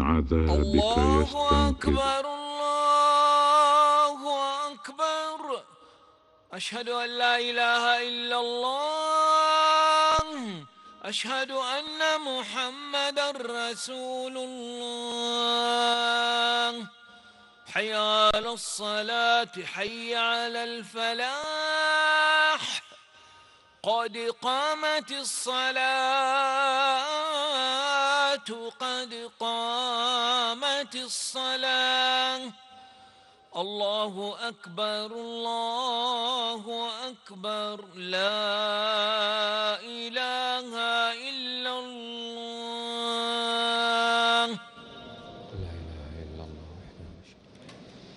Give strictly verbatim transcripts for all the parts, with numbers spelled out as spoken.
عذابك الله يستنقذ. أكبر الله أكبر. أشهد أن لا إله إلا الله. أشهد أن محمدًا رسول الله. حي على الصلاة حي على الفلاح. قد قامت الصلاة قد قامت الصلاة. الله أكبر الله أكبر. لا إله إلا الله. لا إله إلا الله وحده لا شريك له.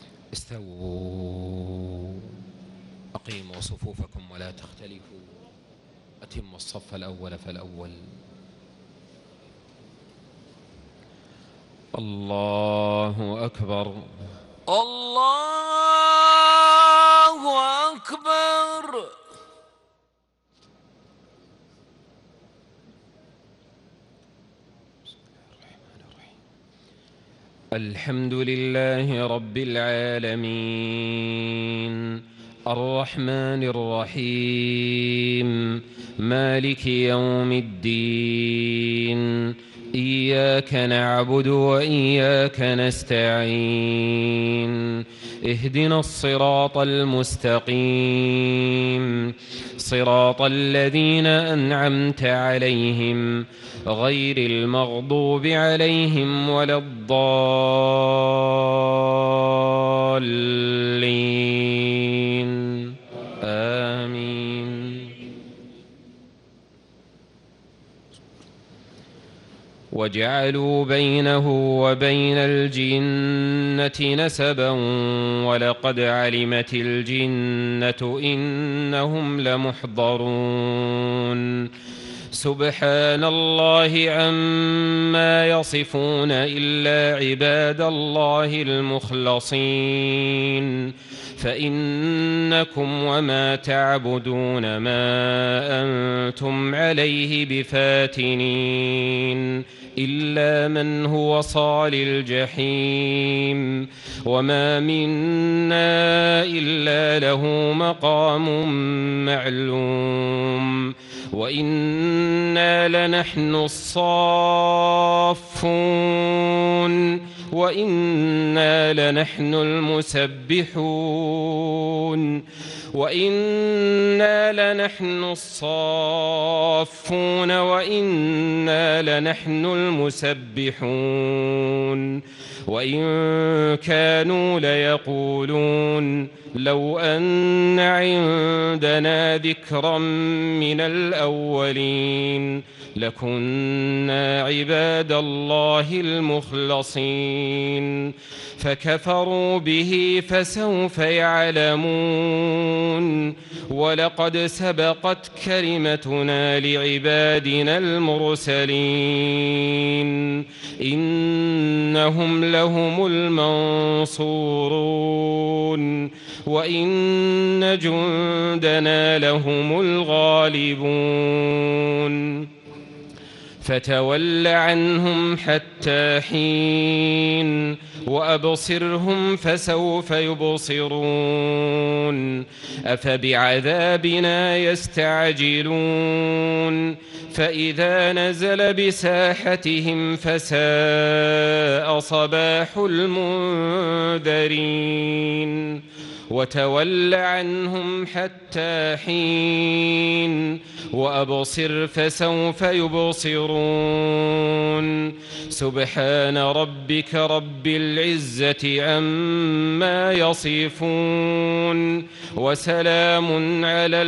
استووا أقيموا صفوفكم ولا تختلفوا. أتموا الصف الأول فالأول. الله أكبر الله أكبر. الحمد لله رب العالمين الرحمن الرحيم مالك يوم الدين. إياك نعبد وإياك نستعين. اهدنا الصراط المستقيم صراط الذين أنعمت عليهم غير المغضوب عليهم ولا الضالين. آمين. وجعلوا بينه وبين الجنة نسبا ولقد علمت الجنة إنهم لمحضرون. سبحان الله عما يصفون إلا عباد الله المخلصين فإنكم وما تعبدون ما أنتم عليه بفاتنين إلا من هو صال الجحيم وما منا إلا له مقام معلوم وإنا لنحن الصافون وإنا لنحن المسبحون وإنا لنحن الصافون وإنا لنحن المسبحون وإن كانوا ليقولون لو أن عندنا ذكرا من الأولين لكنا عباد الله المخلصين فكفروا به فسوف يعلمون. ولقد سبقت كلمتنا لعبادنا المرسلين إنهم لهم المنصورون وإن جندنا لهم الغالبون. فتول عنهم حتى حين وأبصرهم فسوف يبصرون. أفبعذابنا يستعجلون فإذا نزل بساحتهم فساء صباح المنذرين. وتول عنهم حتى حين وأبصر فسوف يبصرون. سبحان ربك رب العزة عما يصفون وسلام على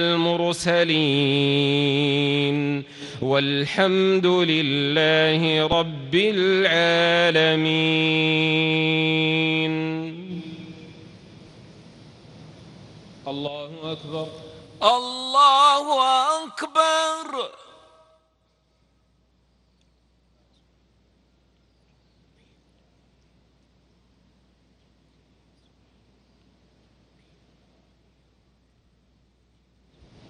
المرسلين والحمد لله رب العالمين. الله أكبر الله أكبر.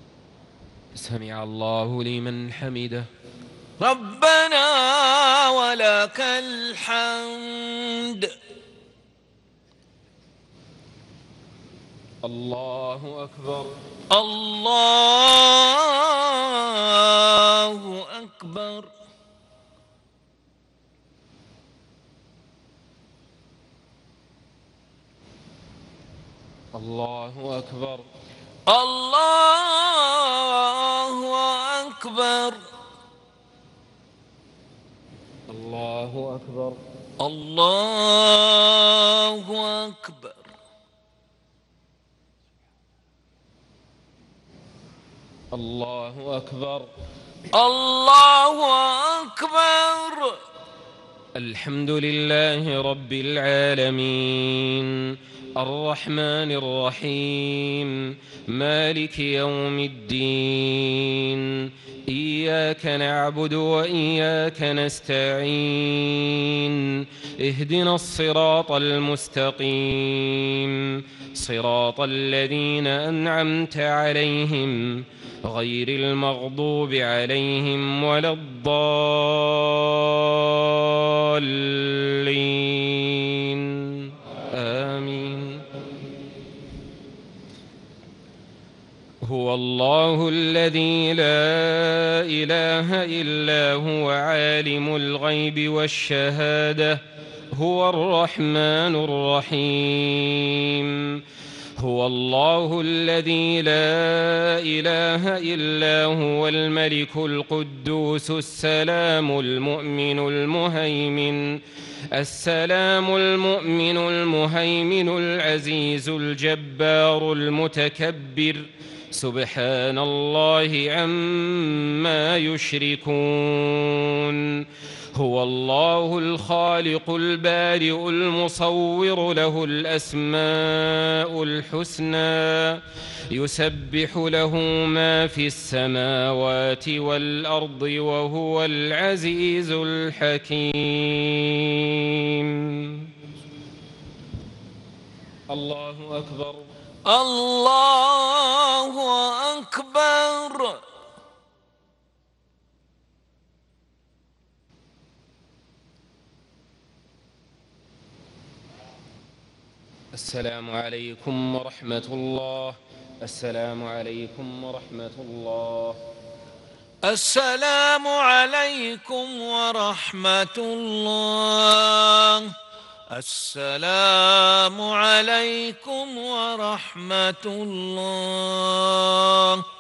سمع الله لمن حمده. ربنا ولك الحمد. الله أكبر. الله أكبر. الله أكبر. الله أكبر. الله أكبر. الله أكبر. الله أكبر. الله أكبر. الحمد لله رب العالمين الرحمن الرحيم مالك يوم الدين إياك نعبد وإياك نستعين اهدنا الصراط المستقيم صراط الذين أنعمت عليهم غير المغضوب عليهم ولا الضالين آمين. هو الله الذي لا إله إلا هو عالم الغيب والشهادة هو الرحمن الرحيم. هو الله الذي لا إله إلا هو الملك القدوس السلام المؤمن المهيمن السلام المؤمن المهيمن العزيز الجبار المتكبر سبحان الله عما يشركون. هو الله الخالق البارئ المصور له الأسماء الحسنى يسبح له ما في السماوات والأرض وهو العزيز الحكيم. الله أكبر. الله أكبر. السلام عليكم ورحمة الله. السلام عليكم ورحمة الله. السلام عليكم ورحمة الله. السلام عليكم ورحمة الله.